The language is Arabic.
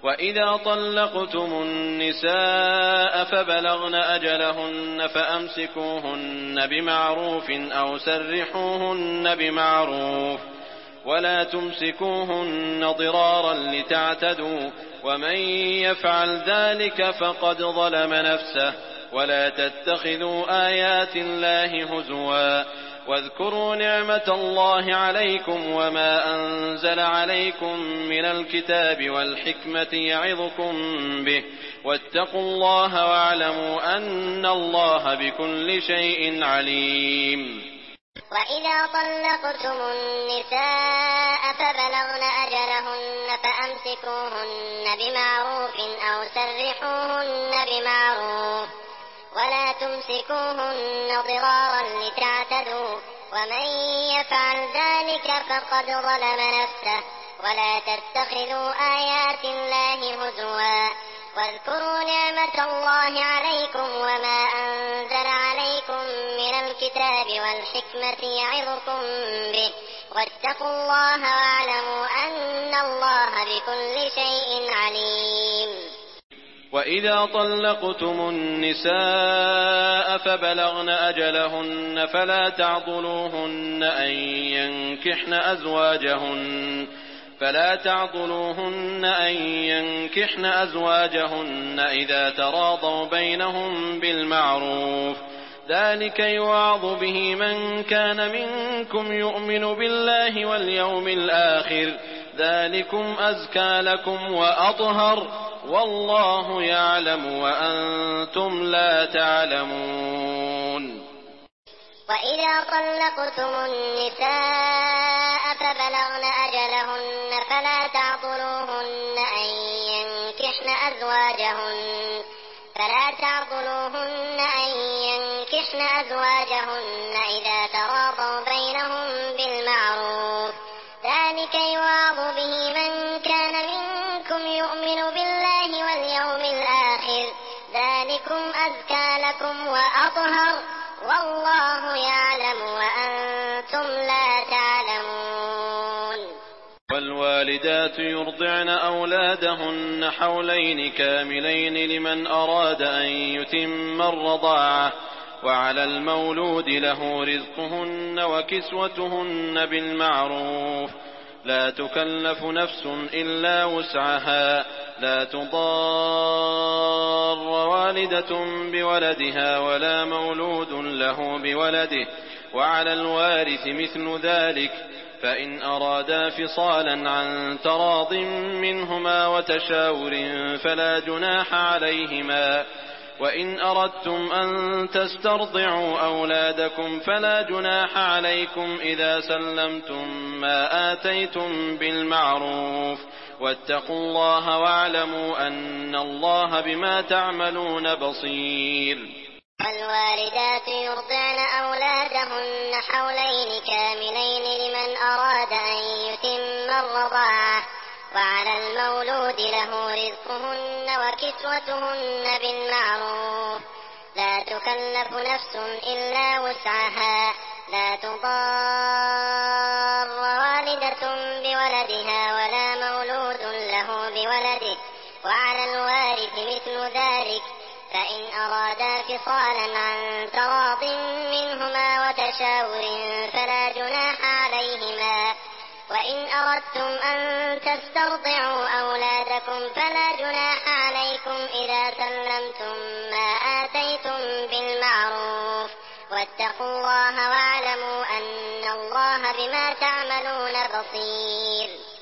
وإذا طلقتم النساء فبلغن أجلهن فأمسكوهن بمعروف أو سرحوهن بمعروف ولا تمسكوهن ضرارا لتعتدوا ومن يفعل ذلك فقد ظلم نفسه ولا تتخذوا آيات الله هزوا واذكروا نعمة الله عليكم وما أنزل عليكم من الكتاب والحكمة يعظكم به واتقوا الله واعلموا أن الله بكل شيء عليم. وإذا طلقتم النساء فبلغن أجلهن فأمسكوهن بمعروف أو سرحوهن بمعروف ولا تمسكوهن ضرارا لتعتدوا ومن يفعل ذلك فقد ظلم نفسه ولا تتخذوا آيات الله هزوا واذكروا نعمة الله عليكم وما أنزل عليكم من الكتاب والحكمة يعظكم به واتقوا الله واعلموا أن الله بكل شيء عليم. وإذا طلقتم النساء فبلغن أجلهن فلا تعضلوهن أن ينكحن أزواجهن إذا تراضوا بينهم بالمعروف ذلك يوعظ به من كان منكم يؤمن بالله واليوم الآخر ذلكم أزكى لكم وأطهر والله يعلم وأنتم لا تعلمون. وإذا طلقتم النساء فبلغن أجلهن فلا تعضلوهن أن ينكحن أزواجهن إذا تراضوا بينهم بالمعروف ذلك يوعظ به من كان منكم يؤمن بالله واليوم الآخر ذلكم أزكى لكم وأطهر والله يعلم وأنتم لا تعلمون. والوالدات يرضعن أولادهن حولين كاملين لمن أراد أن يتم الرضاعة وعلى المولود له رزقهن وكسوتهن بالمعروف لا تكلف نفس إلا وسعها لا تضار والدة بولدها ولا مولود له بولده وعلى الوارث مثل ذلك فإن أرادا فصالا عن تراض منهما وتشاور فلا جناح عليهما وإن أردتم أن تسترضعوا أولادكم فلا جناح عليكم إذا سلمتم ما آتيتم بالمعروف واتقوا الله واعلموا أن الله بما تعملون بصير. والوالدات يرضعن أولادهن حولين كاملين لمن أراد أن يتم الرضاعة وعلى المولود له رزقهن وكسوتهن بالمعروف لا تكلف نفس إلا وسعها لا تضار والدة بولدها ولا مولود له بولده وعلى الوارث مثل ذلك فإن أرادا فصالا عن تراض منهما وتشاور فلا جناح عليهما وإن أردتم أن تسترضعوا أولادكم فلا جناح عليكم إذا سلمتم ما آتيتم بالمعروف واتقوا الله واعلموا أن الله بما تعملون بصير.